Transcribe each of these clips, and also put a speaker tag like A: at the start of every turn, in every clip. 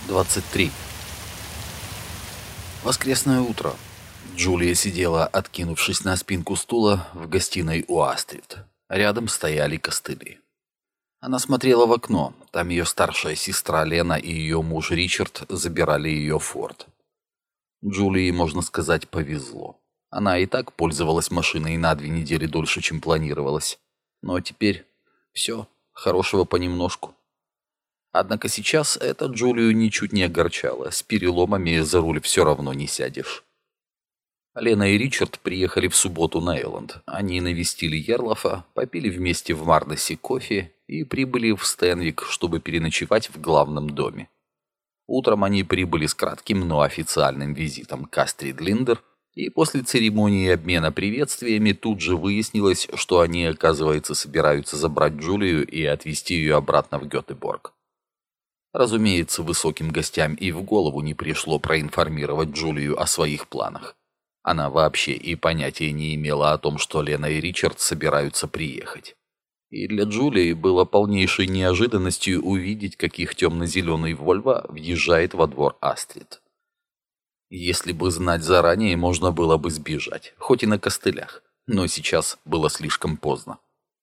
A: 23. Воскресное утро. Джулия сидела, откинувшись на спинку стула, в гостиной у Астрид. Рядом стояли костыли. Она смотрела в окно. Там ее старшая сестра Лена и ее муж Ричард забирали ее в форт. Джулии, можно сказать, повезло. Она и так пользовалась машиной на 2 недели дольше, чем планировалось. Но теперь все, хорошего понемножку. Однако сейчас это Джулию ничуть не огорчало. С переломами за руль все равно не сядешь. Лена и Ричард приехали в субботу на Элленд. Они навестили Ярлофа, попили вместе в Мардосе кофе и прибыли в Стенвик, чтобы переночевать в главном доме. Утром они прибыли с кратким, но официальным визитом к Астрид Линдер, и после церемонии обмена приветствиями тут же выяснилось, что они, оказывается, собираются забрать Джулию и отвезти ее обратно в Гетеборг. Разумеется, высоким гостям и в голову не пришло проинформировать Джулию о своих планах. Она вообще и понятия не имела о том, что Лена и Ричард собираются приехать. И для Джулии было полнейшей неожиданностью увидеть, как их темно-зеленый Вольво въезжает во двор Астрид. Если бы знать заранее, можно было бы сбежать, хоть и на костылях, но сейчас было слишком поздно.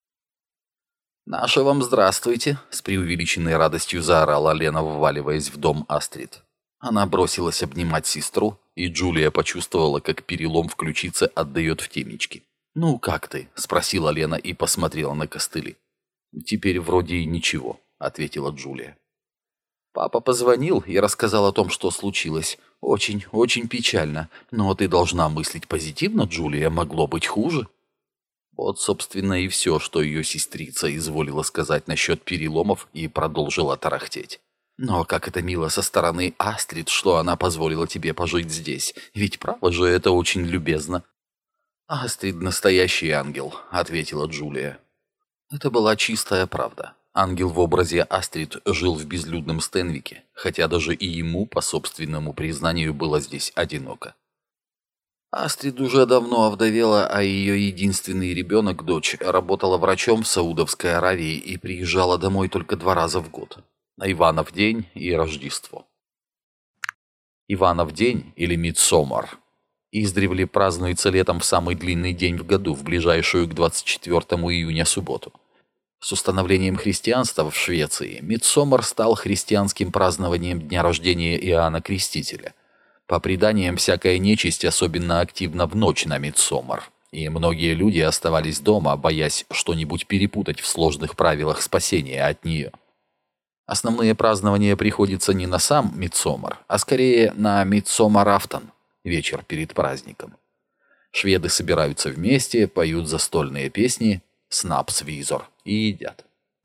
A: «Наше вам здравствуйте!» — с преувеличенной радостью заорала Лена, вваливаясь в дом Астрид. Она бросилась обнимать сестру, и Джулия почувствовала, как перелом в ключице отдает в темечки. «Ну, как ты?» — спросила Лена и посмотрела на костыли. «Теперь вроде и ничего», — ответила Джулия. «Папа позвонил и рассказал о том, что случилось. Очень, очень печально. Но ты должна мыслить позитивно, Джулия, могло быть хуже». Вот, собственно, и все, что ее сестрица изволила сказать насчет переломов, и продолжила тарахтеть. «Но как это мило со стороны Астрид, что она позволила тебе пожить здесь. Ведь право же, это очень любезно». «Астрид настоящий ангел», — ответила Джулия. Это была чистая правда. Ангел в образе Астрид жил в безлюдном Стенвике, хотя даже и ему, по собственному признанию, было здесь одиноко. Астрид уже давно овдовела, а ее единственный ребенок, дочь, работала врачом в Саудовской Аравии и приезжала домой только 2 раза в год. На Иванов день и Рождество. Иванов день, или Мидсомар, издревле празднуется летом в самый длинный день в году, в ближайшую к 24 июня субботу. С установлением христианства в Швеции Мидсомар стал христианским празднованием дня рождения Иоанна Крестителя. По преданиям, всякая нечисть особенно активна в ночь на Мидсомар, и многие люди оставались дома, боясь что-нибудь перепутать в сложных правилах спасения от нее. Основные празднования приходятся не на сам Мидсомар, а скорее на Мидсомарафтон, вечер перед праздником. Шведы собираются вместе, поют застольные песни, снапсвизор и едят.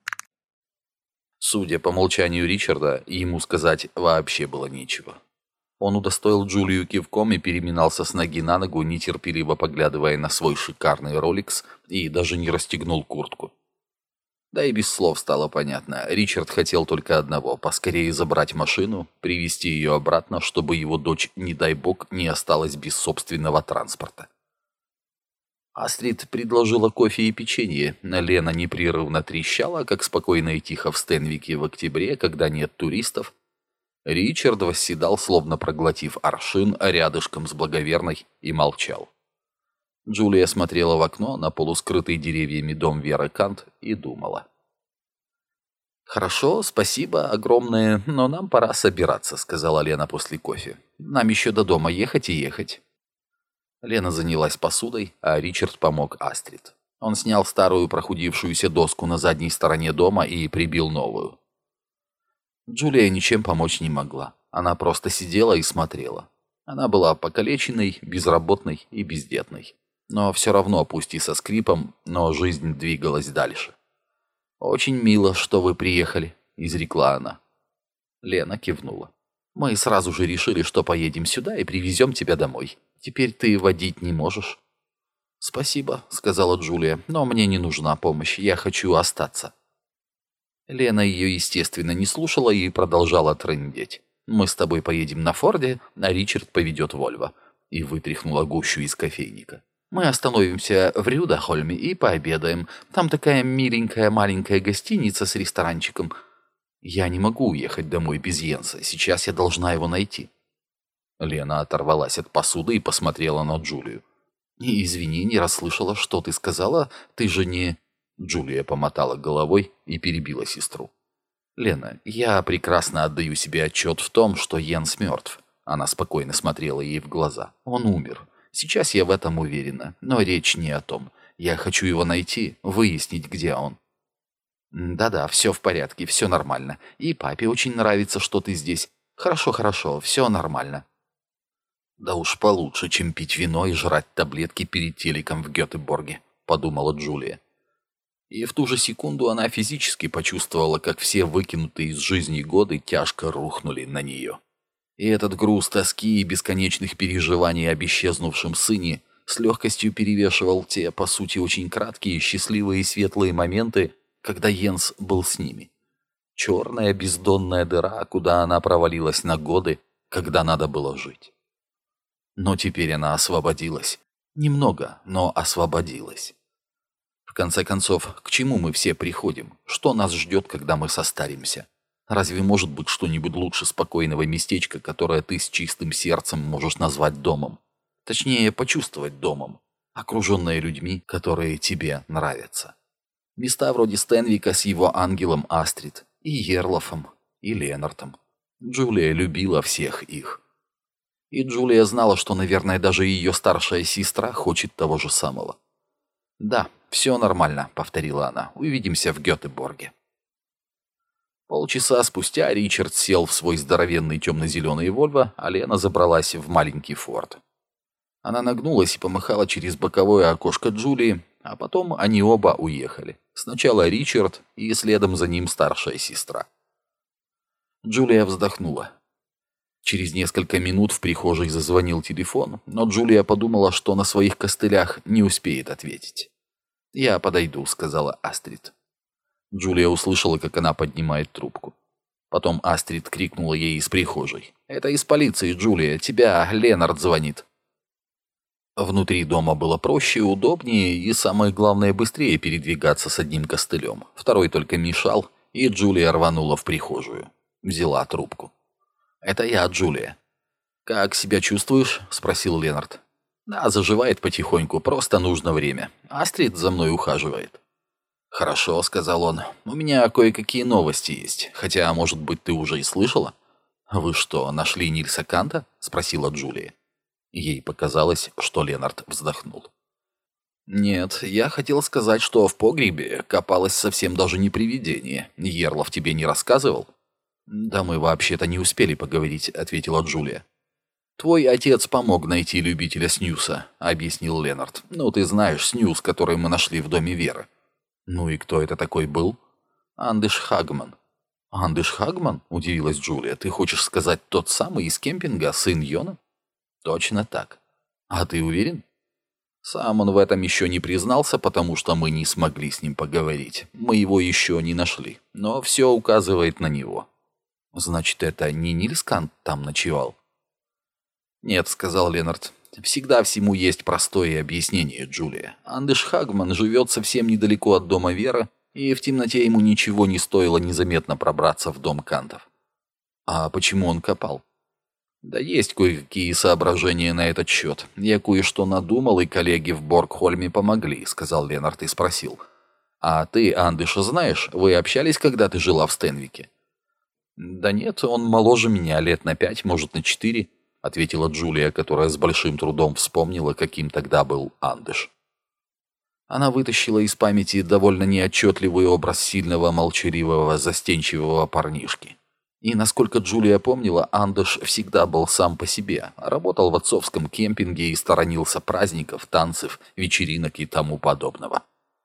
A: Судя по молчанию Ричарда, ему сказать вообще было нечего. Он удостоил Джулию кивком и переминался с ноги на ногу, нетерпеливо поглядывая на свой шикарный роликс, и даже не расстегнул куртку. Да и без слов стало понятно. Ричард хотел только одного — поскорее забрать машину, привезти ее обратно, чтобы его дочь, не дай бог, не осталась без собственного транспорта. Астрид предложила кофе и печенье. Лена непрерывно трещала, как спокойно и тихо в Стенвике в октябре, когда нет туристов. Ричард восседал, словно проглотив аршин, рядышком с благоверной, и молчал. Джулия смотрела в окно на полускрытый деревьями дом Веры Кант и думала. «Хорошо, спасибо огромное, но нам пора собираться», — сказала Лена после кофе. «Нам еще до дома ехать и ехать». Лена занялась посудой, а Ричард помог Астрид. Он снял старую прохудившуюся доску на задней стороне дома и прибил новую. Джулия ничем помочь не могла. Она просто сидела и смотрела. Она была покалеченной, безработной и бездетной. Но все равно, пусть и со скрипом, но жизнь двигалась дальше. «Очень мило, что вы приехали», — изрекла она. Лена кивнула. «Мы сразу же решили, что поедем сюда и привезем тебя домой. Теперь ты водить не можешь». «Спасибо», — сказала Джулия, — «но мне не нужна помощь, я хочу остаться». Лена ее, естественно, не слушала и продолжала трындеть. «Мы с тобой поедем на Форде, а Ричард поведет Вольво», и вытряхнула гущу из кофейника. «Мы остановимся в Рюдахольме и пообедаем. Там такая миленькая маленькая гостиница с ресторанчиком». «Я не могу уехать домой без Йенса. Сейчас я должна его найти». Лена оторвалась от посуды и посмотрела на Джулию. «Извини, не расслышала, что ты сказала. Ты же не...» Джулия помотала головой и перебила сестру. «Лена, я прекрасно отдаю себе отчет в том, что Йенс мертв». Она спокойно смотрела ей в глаза. «Он умер. Сейчас я в этом уверена. Но речь не о том. Я хочу его найти, выяснить, где он». «Да-да, все в порядке, все нормально. И папе очень нравится, что ты здесь. Хорошо, хорошо, все нормально». «Да уж получше, чем пить вино и жрать таблетки перед телеком в Гетеборге», — подумала Джулия. И в ту же секунду она физически почувствовала, как все выкинутые из жизни годы тяжко рухнули на нее. И этот груз тоски и бесконечных переживаний об исчезнувшем сыне с легкостью перевешивал те, по сути, очень краткие, счастливые и светлые моменты, когда Йенс был с ними. Черная бездонная дыра, куда она провалилась на годы, когда надо было жить. Но теперь она освободилась. Немного, но освободилась. В конце концов, к чему мы все приходим? Что нас ждет, когда мы состаримся? Разве может быть что-нибудь лучше спокойного местечка, которое ты с чистым сердцем можешь назвать домом? Точнее, почувствовать домом, окруженное людьми, которые тебе нравятся. Места вроде Стенвика с его ангелом Астрид, и Ерлофом, и Ленартом. Джулия любила всех их. И Джулия знала, что, наверное, даже ее старшая сестра хочет того же самого. «Да, все нормально», — повторила она. «Увидимся в Гетеборге». Полчаса спустя Ричард сел в свой здоровенный темно-зеленый Вольво, а Лена забралась в маленький Форд. Она нагнулась и помахала через боковое окошко Джулии, а потом они оба уехали. Сначала Ричард и следом за ним старшая сестра. Джулия вздохнула. Через несколько минут в прихожей зазвонил телефон, но Джулия подумала, что на своих костылях не успеет ответить. «Я подойду», — сказала Астрид. Джулия услышала, как она поднимает трубку. Потом Астрид крикнула ей из прихожей. «Это из полиции, Джулия, тебя Ленард звонит». Внутри дома было проще, удобнее и, самое главное, быстрее передвигаться с одним костылем. Второй только мешал, и Джулия рванула в прихожую. Взяла трубку. «Это я, Джулия». «Как себя чувствуешь?» — спросил Ленард. «Да, заживает потихоньку, просто нужно время. Астрид за мной ухаживает». «Хорошо», — сказал он. «У меня кое-какие новости есть, хотя, может быть, ты уже и слышала?» «Вы что, нашли Нильса Канта?» — спросила Джулия. Ей показалось, что Ленард вздохнул. «Нет, я хотел сказать, что в погребе копалось совсем даже не привидение. Ерлов тебе не рассказывал?» «Да мы вообще-то не успели поговорить», — ответила Джулия. «Твой отец помог найти любителя снюса», — объяснил Ленард. «Ну, ты знаешь снюс, который мы нашли в доме Веры». «Ну и кто это такой был?» «Андыш Хагман». «Андыш Хагман?» — удивилась Джулия. «Ты хочешь сказать тот самый из кемпинга, сын Йона?» «Точно так. А ты уверен?» «Сам он в этом еще не признался, потому что мы не смогли с ним поговорить. Мы его еще не нашли, но все указывает на него». «Значит, это не Нильс Кант там ночевал?» «Нет», — сказал Ленард. «Всегда всему есть простое объяснение, Джулия. Андыш Хагман живет совсем недалеко от дома Веры, и в темноте ему ничего не стоило незаметно пробраться в дом Кантов». «А почему он копал?» «Да есть кое-какие соображения на этот счет. Я кое-что надумал, и коллеги в Боргхольме помогли», — сказал Ленард и спросил. «А ты Андыша знаешь? Вы общались, когда ты жила в Стенвике?» «Да нет, он моложе меня, лет на 5, может, на 4», — ответила Джулия, которая с большим трудом вспомнила, каким тогда был Андыш. Она вытащила из памяти довольно неотчетливый образ сильного, молчаливого, застенчивого парнишки. И, насколько Джулия помнила, Андыш всегда был сам по себе, работал в отцовском кемпинге и сторонился праздников, танцев, вечеринок и тому подобного.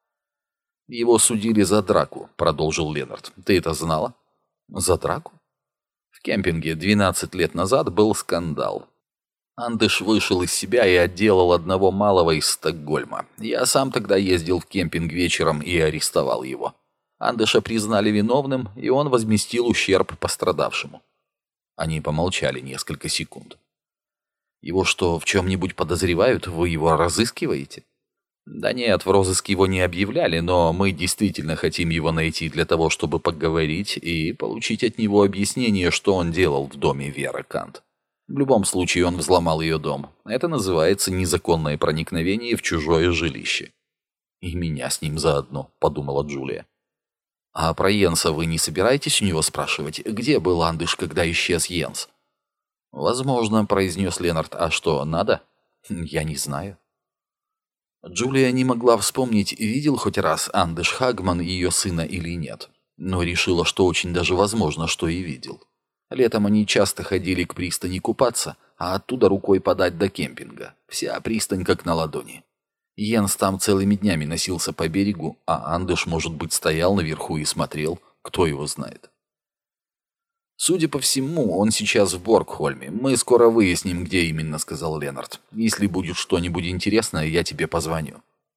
A: «Его судили за драку», — продолжил Ленард. «Ты это знала?» «За драку?» В кемпинге 12 лет назад был скандал. Андыш вышел из себя и отделал одного малого из Стокгольма. Я сам тогда ездил в кемпинг вечером и арестовал его. Андыша признали виновным, и он возместил ущерб пострадавшему. Они помолчали несколько секунд. «Его что, в чем-нибудь подозревают? Вы его разыскиваете?» Да нет, в розыск его не объявляли, но мы действительно хотим его найти для того, чтобы поговорить и получить от него объяснение, что он делал в доме Веры Кант. В любом случае он взломал ее дом. Это называется незаконное проникновение в чужое жилище. «И меня с ним заодно», — подумала Джулия. «А про Йенса вы не собираетесь у него спрашивать, где был Андыш, когда исчез Йенс?» «Возможно», — произнес Ленард. «А что, надо?» «Я не знаю». Джулия не могла вспомнить, видел хоть раз Андыш Хагман ее сына или нет, но решила, что очень даже возможно, что и видел. Летом они часто ходили к пристани купаться, а оттуда рукой подать до кемпинга. Вся пристань как на ладони. Йенс там целыми днями носился по берегу, а Андыш, может быть, стоял наверху и смотрел, кто его знает. «Судя по всему, он сейчас в Боргхольме. Мы скоро выясним, где именно», — сказал Ленард. «Если будет что-нибудь интересное, я тебе позвоню».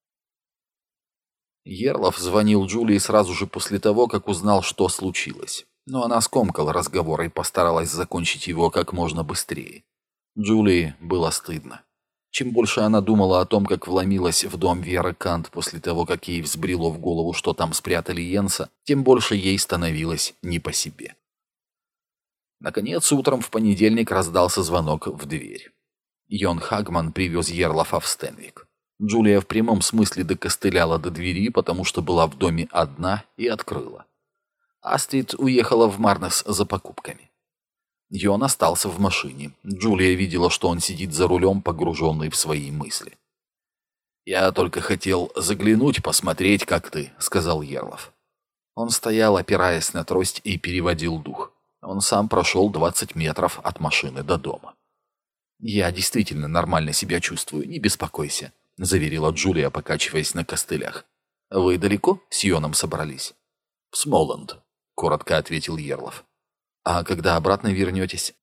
A: Ерлов звонил Джулии сразу же после того, как узнал, что случилось. Но она скомкала разговор и постаралась закончить его как можно быстрее. Джулии было стыдно. Чем больше она думала о том, как вломилась в дом Веры Кант после того, как ей взбрело в голову, что там спрятали Йенса, тем больше ей становилось не по себе. Наконец, утром в понедельник раздался звонок в дверь. Йон Хагман привез Ерлафа в Стенвик. Джулия в прямом смысле докостыляла до двери, потому что была в доме одна, и открыла. Астрид уехала в Марнес за покупками. Йон остался в машине. Джулия видела, что он сидит за рулем, погруженный в свои мысли. «Я только хотел заглянуть, посмотреть, как ты», — сказал Ерлаф. Он стоял, опираясь на трость, и переводил дух. Он сам прошел 20 метров от машины до дома. «Я действительно нормально себя чувствую, не беспокойся», — заверила Джулия, покачиваясь на костылях. «Вы далеко с Йоном собрались?» «В Смоланд», — коротко ответил Ерлаф. «А когда обратно вернетесь?»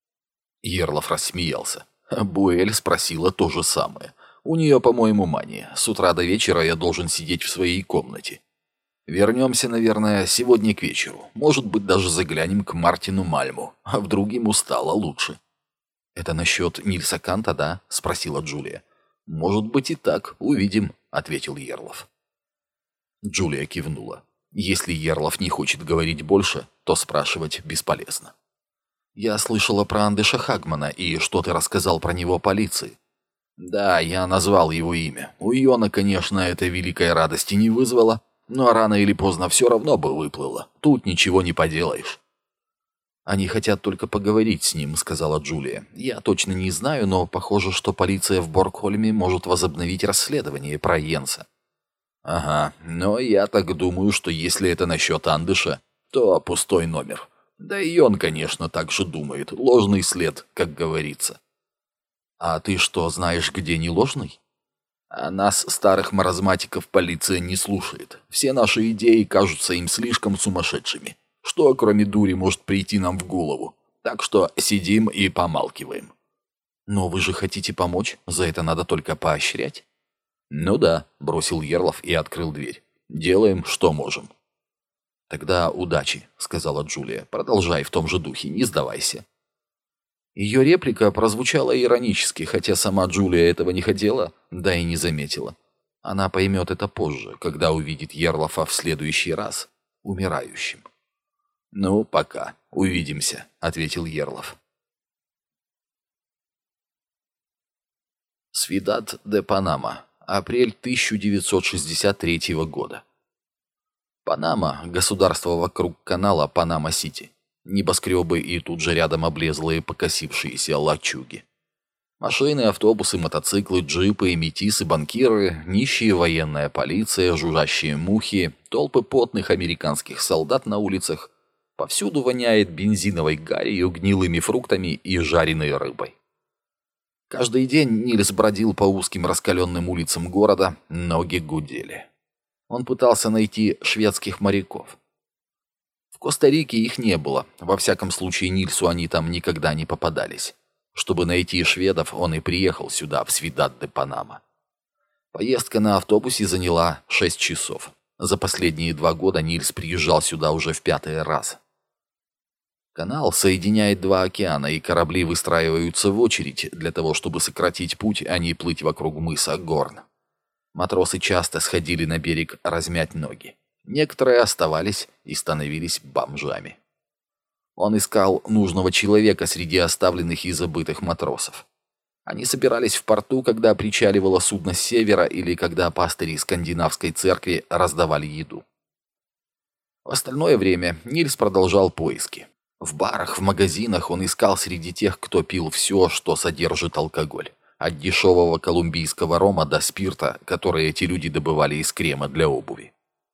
A: Ерлаф рассмеялся. Буэль спросила то же самое. «У нее, по-моему, мания. С утра до вечера я должен сидеть в своей комнате. Вернемся, наверное, сегодня к вечеру. Может быть, даже заглянем к Мартину Мальму. А вдруг ему стало лучше». «Это насчет Нильса Канта, да?» — спросила Джулия. «Может быть и так. Увидим», — ответил Ерлаф. Джулия кивнула. Если Ерлаф не хочет говорить больше, то спрашивать бесполезно. «Я слышала про Андыша Хагмана, и что ты рассказал про него полиции?» «Да, я назвал его имя. У Йона, конечно, это великой радости не вызвало, но рано или поздно все равно бы выплыло. Тут ничего не поделаешь». «Они хотят только поговорить с ним», — сказала Джулия. «Я точно не знаю, но похоже, что полиция в Боргхольме может возобновить расследование про Йенса». «Ага, но я так думаю, что если это насчет Андыша, то пустой номер. Да и он, конечно, так же думает. Ложный след, как говорится». «А ты что, знаешь, где не ложный?» «А нас, старых маразматиков, полиция не слушает. Все наши идеи кажутся им слишком сумасшедшими. Что, кроме дури, может прийти нам в голову? Так что сидим и помалкиваем». «Но вы же хотите помочь? За это надо только поощрять». «Ну да», — бросил Ерлаф и открыл дверь. «Делаем, что можем». «Тогда удачи», — сказала Джулия. «Продолжай в том же духе, не сдавайся». Ее реплика прозвучала иронически, хотя сама Джулия этого не хотела, да и не заметила. Она поймет это позже, когда увидит Ерлафа в следующий раз умирающим. «Ну, пока. Увидимся», — ответил Ерлаф. Свидад де Панама. Апрель 1963 года. Панама – государство вокруг канала Панама-Сити. Небоскребы и тут же рядом облезлые покосившиеся лачуги. Машины, автобусы, мотоциклы, джипы, метисы, банкиры, нищие военная полиция, жужжащие мухи, толпы потных американских солдат на улицах. Повсюду воняет бензиновой гарью, гнилыми фруктами и жареной рыбой. Каждый день Нильс бродил по узким раскаленным улицам города, ноги гудели. Он пытался найти шведских моряков. В Коста-Рике их не было, во всяком случае Нильсу они там никогда не попадались. Чтобы найти шведов, он и приехал сюда, в Свидад-де-Панама. Поездка на автобусе заняла 6 часов. За последние 2 года Нильс приезжал сюда уже в 5-й раз. Канал соединяет 2 океана, и корабли выстраиваются в очередь для того, чтобы сократить путь, а не плыть вокруг мыса Горн. Матросы часто сходили на берег размять ноги. Некоторые оставались и становились бомжами. Он искал нужного человека среди оставленных и забытых матросов. Они собирались в порту, когда причаливало судно с севера или когда пастыри скандинавской церкви раздавали еду. В остальное время Нильс продолжал поиски. В барах, в магазинах он искал среди тех, кто пил все, что содержит алкоголь. От дешевого колумбийского рома до спирта, который эти люди добывали из крема для обуви.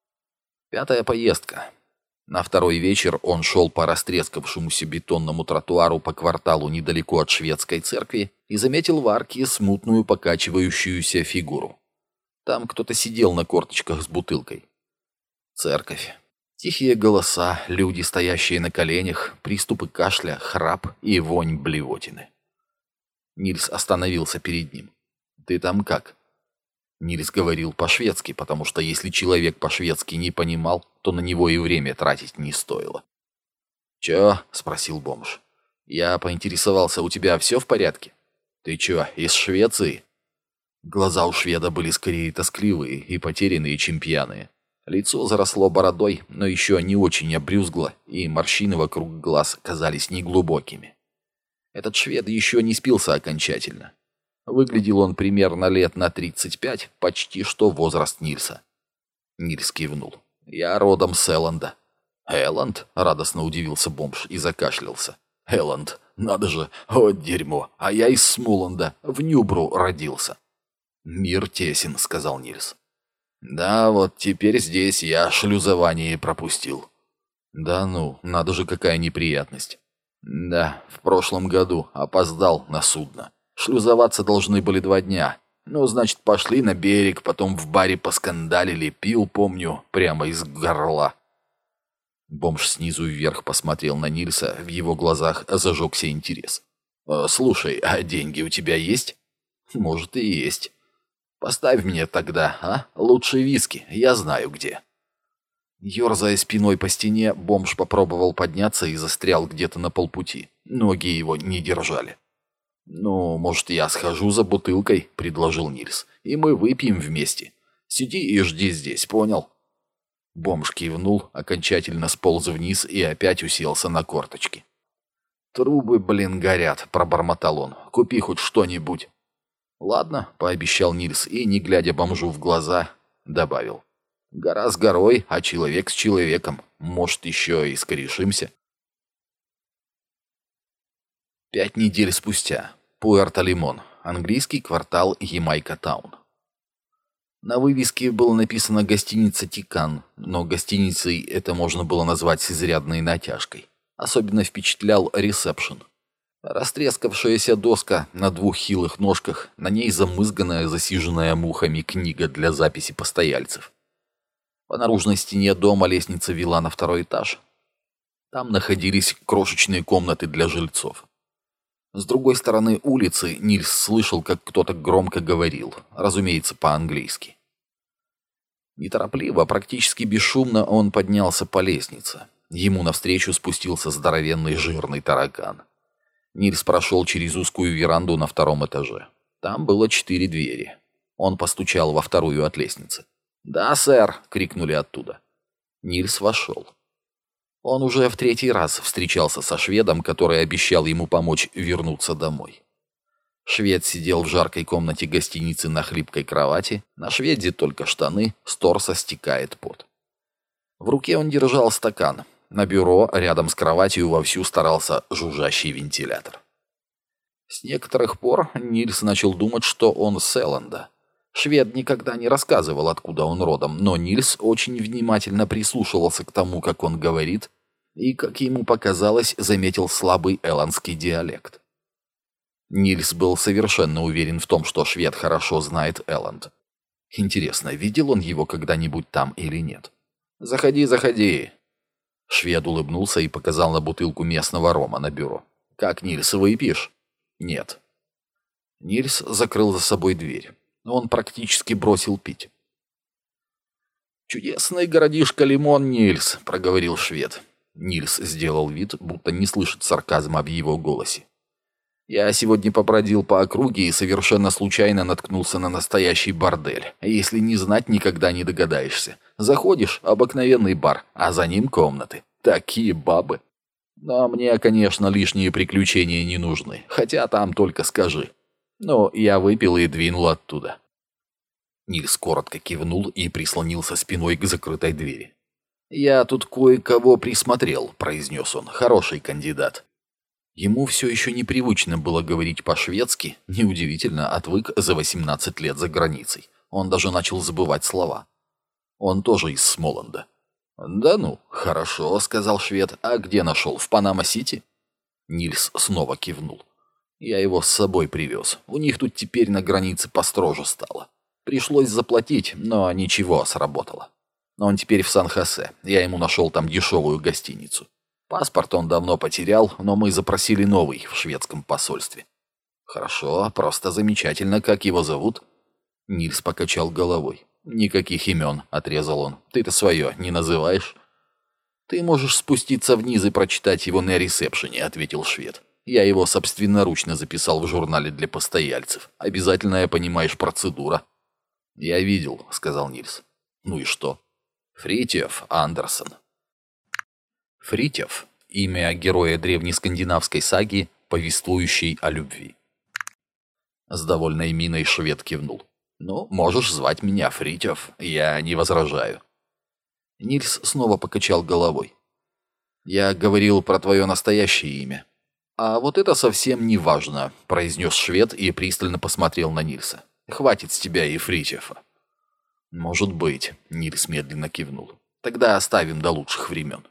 A: 5-я поездка. На второй вечер он шел по растрескавшемуся бетонному тротуару по кварталу недалеко от шведской церкви и заметил в арке смутную покачивающуюся фигуру. Там кто-то сидел на корточках с бутылкой. Церковь. Тихие голоса, люди, стоящие на коленях, приступы кашля, храп и вонь блевотины. Нильс остановился перед ним. «Ты там как?» Нильс говорил по-шведски, потому что если человек по-шведски не понимал, то на него и время тратить не стоило. «Чё?» — спросил бомж. «Я поинтересовался, у тебя все в порядке? Ты чё, из Швеции?» Глаза у шведа были скорее тоскливые и потерянные, чем пьяные. Лицо заросло бородой, но еще не очень обрюзгло, и морщины вокруг глаз казались неглубокими. Этот швед еще не спился окончательно. Выглядел он примерно лет на 35, почти что возраст Нильса. Нильс кивнул. «Я родом с Элленда». «Элленд?» — радостно удивился бомж и закашлялся. «Элленд, надо же, вот дерьмо, а я из Смоланда, в Нюбру родился». «Мир тесен», — сказал Нильс. «Да, вот теперь здесь я шлюзование пропустил». «Да ну, надо же, какая неприятность». «Да, в прошлом году опоздал на судно. Шлюзоваться должны были 2 дня. Ну, значит, пошли на берег, потом в баре поскандалили, пил, помню, прямо из горла». Бомж снизу вверх посмотрел на Нильса, в его глазах зажегся интерес. «Слушай, а деньги у тебя есть?» «Может, и есть». «Поставь мне тогда, а? Лучше виски, я знаю где». Ёрзая спиной по стене, бомж попробовал подняться и застрял где-то на полпути. Ноги его не держали. «Ну, может, я схожу за бутылкой?» — предложил Нильс. «И мы выпьем вместе. Сиди и жди здесь, понял?» Бомж кивнул, окончательно сполз вниз и опять уселся на корточки. «Трубы, блин, горят», — пробормотал он. «Купи хоть что-нибудь». «Ладно», — пообещал Нильс и, не глядя бомжу в глаза, добавил. «Гора с горой, а человек с человеком. Может, еще и скорешимся». 5 недель спустя. Пуэрто-Лимон. Английский квартал Ямайка-таун. На вывеске было написано «Гостиница Тикан», но гостиницей это можно было назвать с изрядной натяжкой. Особенно впечатлял ресепшн. Растрескавшаяся доска на 2 хилых ножках, на ней замызганная, засиженная мухами книга для записи постояльцев. По наружной стене дома лестница вела на 2-й этаж. Там находились крошечные комнаты для жильцов. С другой стороны улицы Нильс слышал, как кто-то громко говорил, разумеется, по-английски. Неторопливо, практически бесшумно он поднялся по лестнице. Ему навстречу спустился здоровенный жирный таракан. Нильс прошел через узкую веранду на 2-м этаже. Там было 4 двери. Он постучал во 2-ю от лестницы. «Да, сэр!» — крикнули оттуда. Нильс вошел. Он уже в 3-й раз встречался со шведом, который обещал ему помочь вернуться домой. Швед сидел в жаркой комнате гостиницы на хлипкой кровати. На шведе только штаны, с торса стекает пот. В руке он держал стакан. На бюро рядом с кроватью вовсю старался жужжащий вентилятор. С некоторых пор Нильс начал думать, что он с Элленда. Швед никогда не рассказывал, откуда он родом, но Нильс очень внимательно прислушивался к тому, как он говорит, и, как ему показалось, заметил слабый элландский диалект. Нильс был совершенно уверен в том, что швед хорошо знает Элленд. Интересно, видел он его когда-нибудь там или нет? «Заходи, заходи!» Швед улыбнулся и показал на бутылку местного рома на бюро. «Как, Нильс, выпьешь?» «Нет». Нильс закрыл за собой дверь. Он практически бросил пить. «Чудесный городишко Лимон, Нильс», — проговорил швед. Нильс сделал вид, будто не слышит сарказма в его голосе. Я сегодня побродил по округе и совершенно случайно наткнулся на настоящий бордель. Если не знать, никогда не догадаешься. Заходишь — обыкновенный бар, а за ним комнаты. Такие бабы. Но мне, конечно, лишние приключения не нужны, хотя там только скажи. Но я выпил и двинул оттуда». Нильс коротко кивнул и прислонился спиной к закрытой двери. «Я тут кое-кого присмотрел», — произнес он. «Хороший кандидат». Ему все еще непривычно было говорить по-шведски, неудивительно, отвык за 18 лет за границей. Он даже начал забывать слова. Он тоже из Смоланда. «Да ну, хорошо», — сказал швед. «А где нашел? В Панама-Сити?» Нильс снова кивнул. «Я его с собой привез. У них тут теперь на границе построже стало. Пришлось заплатить, но ничего, сработало. Он теперь в Сан-Хосе. Я ему нашел там дешевую гостиницу. Паспорт он давно потерял, но мы запросили новый в шведском посольстве». «Хорошо, просто замечательно. Как его зовут?» Нильс покачал головой. «Никаких имен», — отрезал он. «Ты-то свое не называешь?» «Ты можешь спуститься вниз и прочитать его на ресепшене», — ответил швед. «Я его собственноручно записал в журнале для постояльцев. Обязательная, понимаешь, процедура». «Я видел», — сказал Нильс. «Ну и что?» «Фритьёф Андерсон». Фритьёф — имя героя древнескандинавской саги, повествующей о любви. С довольной миной швед кивнул. «Ну, можешь звать меня Фритьёф, я не возражаю». Нильс снова покачал головой. «Я говорил про твое настоящее имя». «А вот это совсем не важно», — произнес швед и пристально посмотрел на Нильса. «Хватит с тебя и Фритьёфа». «Может быть», — Нильс медленно кивнул. «Тогда оставим до лучших времен».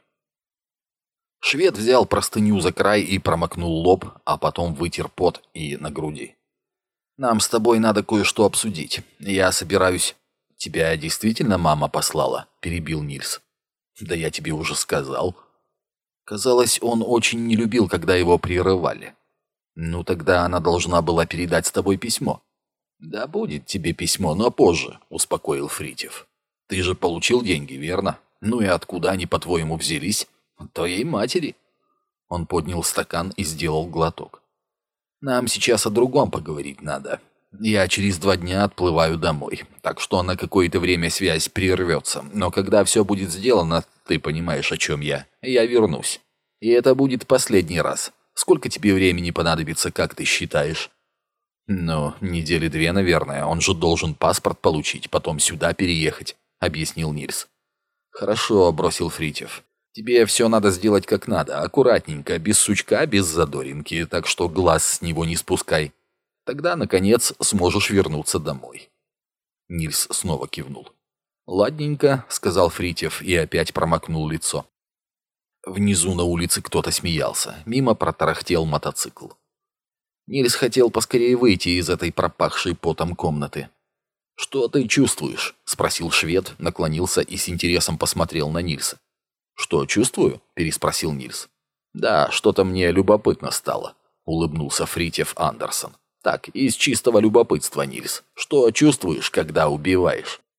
A: Швед взял простыню за край и промокнул лоб, а потом вытер пот и на груди. «Нам с тобой надо кое-что обсудить. Я собираюсь...» «Тебя действительно мама послала?» — перебил Нильс. «Да я тебе уже сказал». Казалось, он очень не любил, когда его прерывали. «Ну, тогда она должна была передать с тобой письмо». «Да будет тебе письмо, но позже», — успокоил Фритьёф. «Ты же получил деньги, верно? Ну и откуда они, по-твоему, взялись?» «Твоей матери». Он поднял стакан и сделал глоток. «Нам сейчас о другом поговорить надо. Я через 2 дня отплываю домой, так что на какое-то время связь прервется. Но когда все будет сделано, ты понимаешь, о чем я вернусь. И это будет последний раз. Сколько тебе времени понадобится, как ты считаешь?» «Ну, 2 недели, наверное. Он же должен паспорт получить, потом сюда переехать», — объяснил Нильс. «Хорошо», — бросил Фритьёф. «Тебе все надо сделать как надо, аккуратненько, без сучка, без задоринки, так что глаз с него не спускай. Тогда, наконец, сможешь вернуться домой». Нильс снова кивнул. «Ладненько», — сказал Фритьёф и опять промокнул лицо. Внизу на улице кто-то смеялся, мимо протарахтел мотоцикл. Нильс хотел поскорее выйти из этой пропахшей потом комнаты. «Что ты чувствуешь?» — спросил швед, наклонился и с интересом посмотрел на Нильса. «Что чувствую?» — переспросил Нильс. «Да, что-то мне любопытно стало», — улыбнулся Фритьёф Андерсон. «Так, из чистого любопытства, Нильс. Что чувствуешь, когда убиваешь?»